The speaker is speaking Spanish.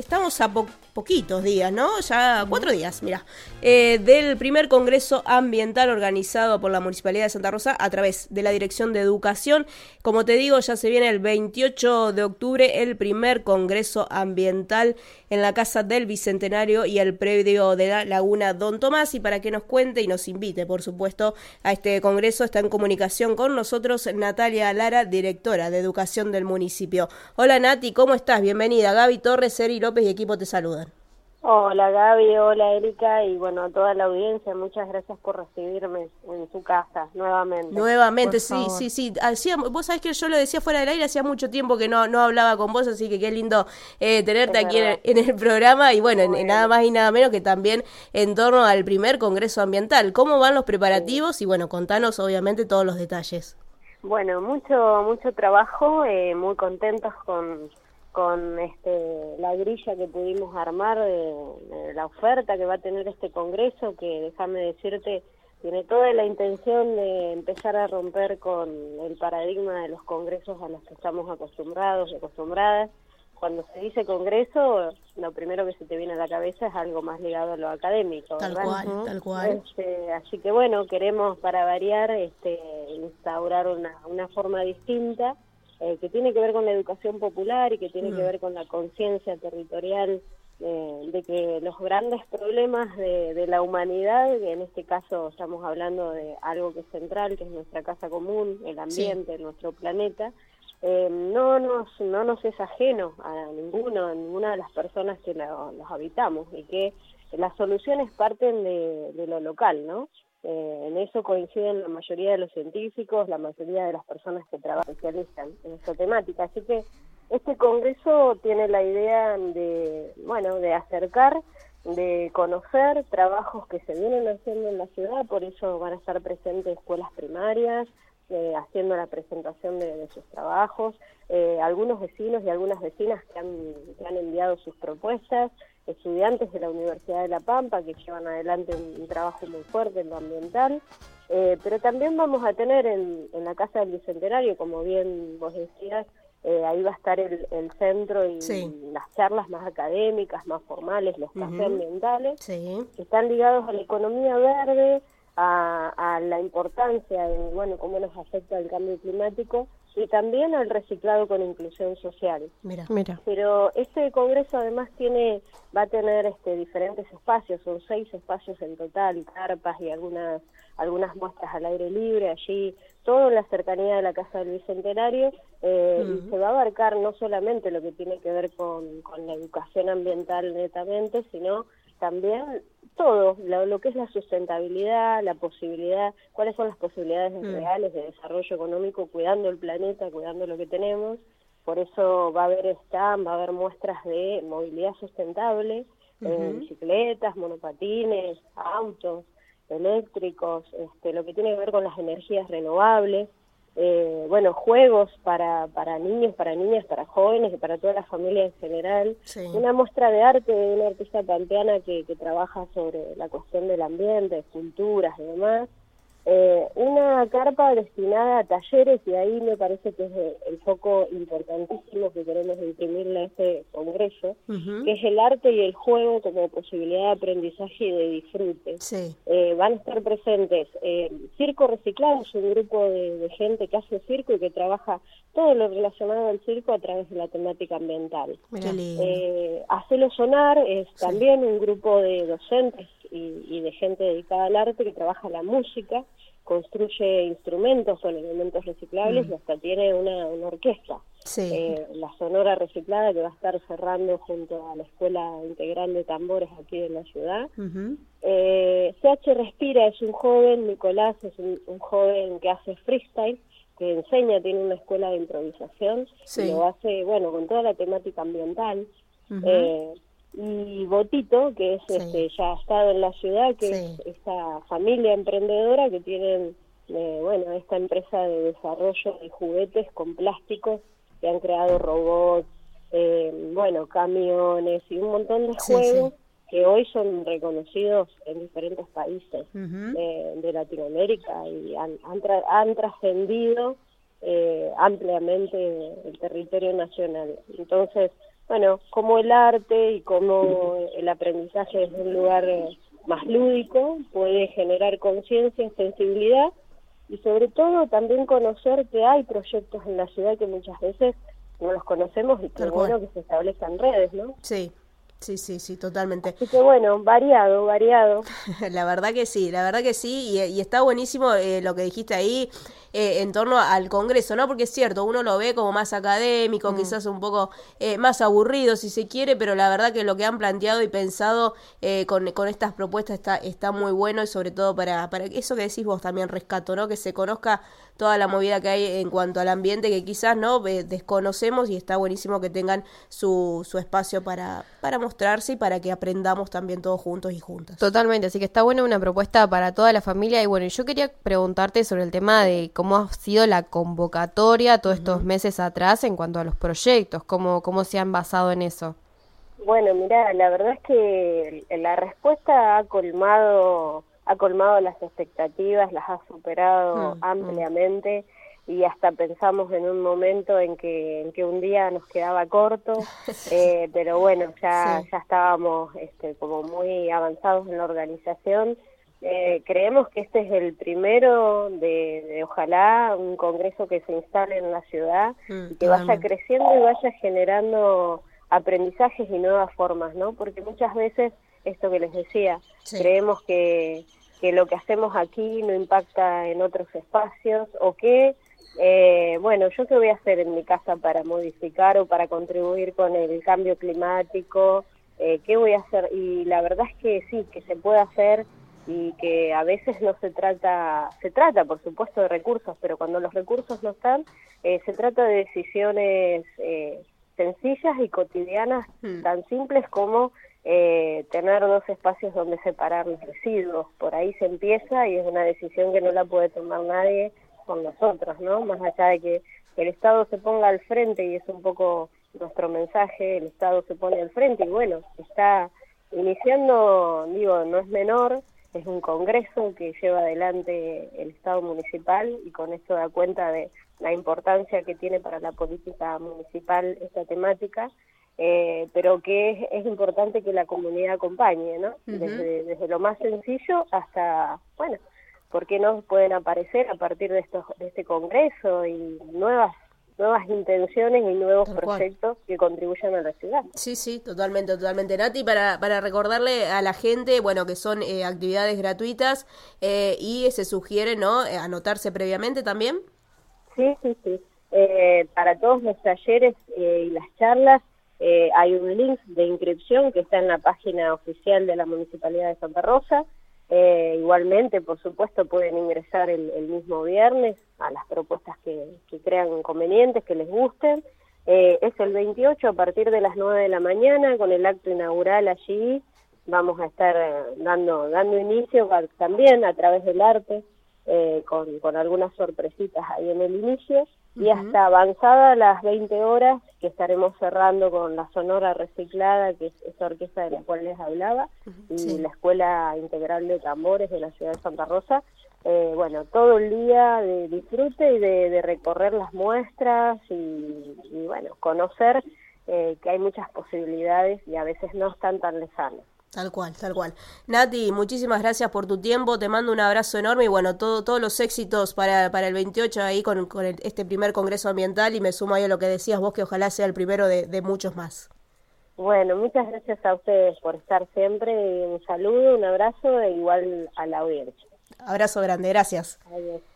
estamos a poquitos días, ¿no? Ya 4 días, mira, del primer Congreso Ambiental organizado por la Municipalidad de Santa Rosa a través de la Dirección de Educación. Como te digo, ya se viene el 28 de octubre el primer Congreso Ambiental en la Casa del Bicentenario y el predio de la Laguna Don Tomás. Y para que nos cuente y nos invite, por supuesto, a este congreso, está en comunicación con nosotros Natalia Lara, directora de Educación del municipio. Hola Nati, ¿cómo estás? Bienvenida. Gaby Torres, Eri López y equipo te saludan. Hola Gaby, hola Erika y bueno, a toda la audiencia, muchas gracias por recibirme en su casa nuevamente. Nuevamente, sí. Vos sabés que yo lo decía fuera del aire, hacía mucho tiempo que no hablaba con vos, así que qué lindo tenerte aquí en el programa y bueno, nada más y nada menos que también en torno al primer Congreso Ambiental. ¿Cómo van los preparativos? Sí. Y bueno, contanos obviamente todos los detalles. Bueno, mucho trabajo, muy contentos con la grilla que pudimos armar de la oferta que va a tener este congreso, que déjame decirte, tiene toda la intención de empezar a romper con el paradigma de los congresos a los que estamos acostumbrados y acostumbradas. Cuando se dice congreso, lo primero que se te viene a la cabeza es algo más ligado a lo académico, ¿verdad? Tal cual. Así que bueno, queremos para variar instaurar una forma distinta que tiene que ver con la educación popular y que tiene que ver con la conciencia territorial de que los grandes problemas de la humanidad, que en este caso estamos hablando de algo que es central, que es nuestra casa común, el ambiente, nuestro planeta, no nos es ajeno a ninguna de las personas que los habitamos y que las soluciones parten de lo local, ¿no? En eso coinciden la mayoría de los científicos, la mayoría de las personas que trabajan, especializan en esta temática. Así que este congreso tiene la idea de acercar, de conocer trabajos que se vienen haciendo en la ciudad, por eso van a estar presentes escuelas primarias, haciendo la presentación de sus trabajos, algunos vecinos y algunas vecinas que han enviado sus propuestas, estudiantes de la Universidad de La Pampa que llevan adelante un trabajo muy fuerte en lo ambiental, pero también vamos a tener en la Casa del Bicentenario, como bien vos decías, ahí va a estar el centro y las charlas más académicas, más formales, los cafés ambientales, que están ligados a la economía verde, a la importancia de, cómo nos afecta el cambio climático y también al reciclado con inclusión social. Mira. Pero este congreso además va a tener diferentes espacios, son 6 espacios en total, carpas y algunas muestras al aire libre, allí todo en la cercanía de la Casa del Bicentenario, y se va a abarcar no solamente lo que tiene que ver con la educación ambiental netamente, sino también todo, lo que es la sustentabilidad, la posibilidad, cuáles son las posibilidades reales de desarrollo económico cuidando el planeta, cuidando lo que tenemos. Por eso va a haber stand, va a haber muestras de movilidad sustentable, bicicletas, monopatines, autos eléctricos, lo que tiene que ver con las energías renovables, juegos para niños, para niñas, para jóvenes y para toda la familia en general. Una muestra de arte de una artista pampeana que trabaja sobre la cuestión del ambiente, esculturas y demás. Una carpa destinada a talleres, y ahí me parece que es el foco importantísimo que queremos imprimirle a este congreso, que es el arte y el juego como posibilidad de aprendizaje y de disfrute. Van a estar presentes Circo Reciclado, es un grupo de gente que hace circo y que trabaja todo lo relacionado al circo a través de la temática ambiental. Hacelo Sonar es también un grupo de docentes y de gente dedicada al arte que trabaja la música, construye instrumentos con elementos reciclables y hasta tiene una orquesta. La Sonora Reciclada, que va a estar cerrando junto a la Escuela Integral de Tambores aquí en la ciudad. CH Respira es un joven, Nicolás es un joven que hace freestyle, que enseña, tiene una escuela de improvisación, y lo hace, con toda la temática ambiental. Y Botito, que es ya ha estado en la ciudad, que es esta familia emprendedora que tienen esta empresa de desarrollo de juguetes con plásticos, que han creado robots, camiones y un montón de juegos que hoy son reconocidos en diferentes países de Latinoamérica y han trascendido ampliamente el territorio nacional. Entonces, bueno, cómo el arte y cómo el aprendizaje desde un lugar más lúdico puede generar conciencia, sensibilidad y sobre todo también conocer que hay proyectos en la ciudad que muchas veces no los conocemos y que es bueno que se establezcan redes, ¿no? Sí. Sí, totalmente. Así que bueno, variado. La verdad que sí, y está buenísimo lo que dijiste ahí en torno al Congreso, ¿no? Porque es cierto, uno lo ve como más académico, quizás un poco más aburrido si se quiere, pero la verdad que lo que han planteado y pensado con estas propuestas está muy bueno y sobre todo para eso que decís vos también rescato, ¿no? Que se conozca toda la movida que hay en cuanto al ambiente que quizás no desconocemos y está buenísimo que tengan su espacio para mostrarse y para que aprendamos también todos juntos y juntas. Totalmente, así que está buena una propuesta para toda la familia y bueno, yo quería preguntarte sobre el tema de cómo ha sido la convocatoria todos estos meses atrás en cuanto a los proyectos, cómo se han basado en eso. Bueno, mira, la verdad es que la respuesta ha colmado las expectativas, las ha superado ampliamente y hasta pensamos en un momento en que un día nos quedaba corto, pero bueno, ya estábamos como muy avanzados en la organización. Creemos que este es el primero de ojalá un congreso que se instale en la ciudad y que vaya creciendo y vaya generando aprendizajes y nuevas formas, ¿no? Porque muchas veces, esto que les decía, creemos que lo que hacemos aquí no impacta en otros espacios o que, bueno, ¿yo qué voy a hacer en mi casa para modificar o para contribuir con el cambio climático? ¿Qué voy a hacer? Y la verdad es que sí, que se puede hacer y que a veces no se trata por supuesto de recursos, pero cuando los recursos no están, se trata de decisiones sencillas y cotidianas, tan simples como tener dos espacios donde separar los residuos. Por ahí se empieza y es una decisión que no la puede tomar nadie con nosotros, ¿no? Más allá de que el Estado se ponga al frente, y es un poco nuestro mensaje, el Estado se pone al frente y bueno, está iniciando, digo, no es menor, es un congreso que lleva adelante el Estado municipal y con esto da cuenta de la importancia que tiene para la política municipal esta temática, pero que es importante que la comunidad acompañe, ¿no? Desde lo más sencillo hasta, bueno, ¿por qué no pueden aparecer a partir de este congreso y nuevas intenciones y nuevos proyectos que contribuyan a la ciudad? Sí, totalmente. Nati, para recordarle a la gente, bueno, que son actividades gratuitas y se sugiere, ¿no?, anotarse previamente también. Sí. Para todos los talleres y las charlas hay un link de inscripción que está en la página oficial de la Municipalidad de Santa Rosa. Igualmente, por supuesto, pueden ingresar el mismo viernes a las propuestas que crean convenientes, que les gusten. Es el 28 a partir de las 9 de la mañana con el acto inaugural allí. Vamos a estar dando inicio también a través del arte, con algunas sorpresitas ahí en el inicio, y hasta avanzada las 20 horas, que estaremos cerrando con la Sonora Reciclada, que es esa orquesta de la cual les hablaba, y la Escuela Integral de Tambores de la ciudad de Santa Rosa. Bueno, todo el día de disfrute y de recorrer las muestras y bueno, conocer que hay muchas posibilidades y a veces no están tan lejanas. Tal cual. Nati, muchísimas gracias por tu tiempo, te mando un abrazo enorme y bueno, todos los éxitos para el 28 ahí con este primer Congreso Ambiental, y me sumo ahí a lo que decías vos, que ojalá sea el primero de muchos más. Bueno, muchas gracias a ustedes por estar siempre, un saludo, un abrazo e igual a la audiencia. Abrazo grande, gracias. Adiós.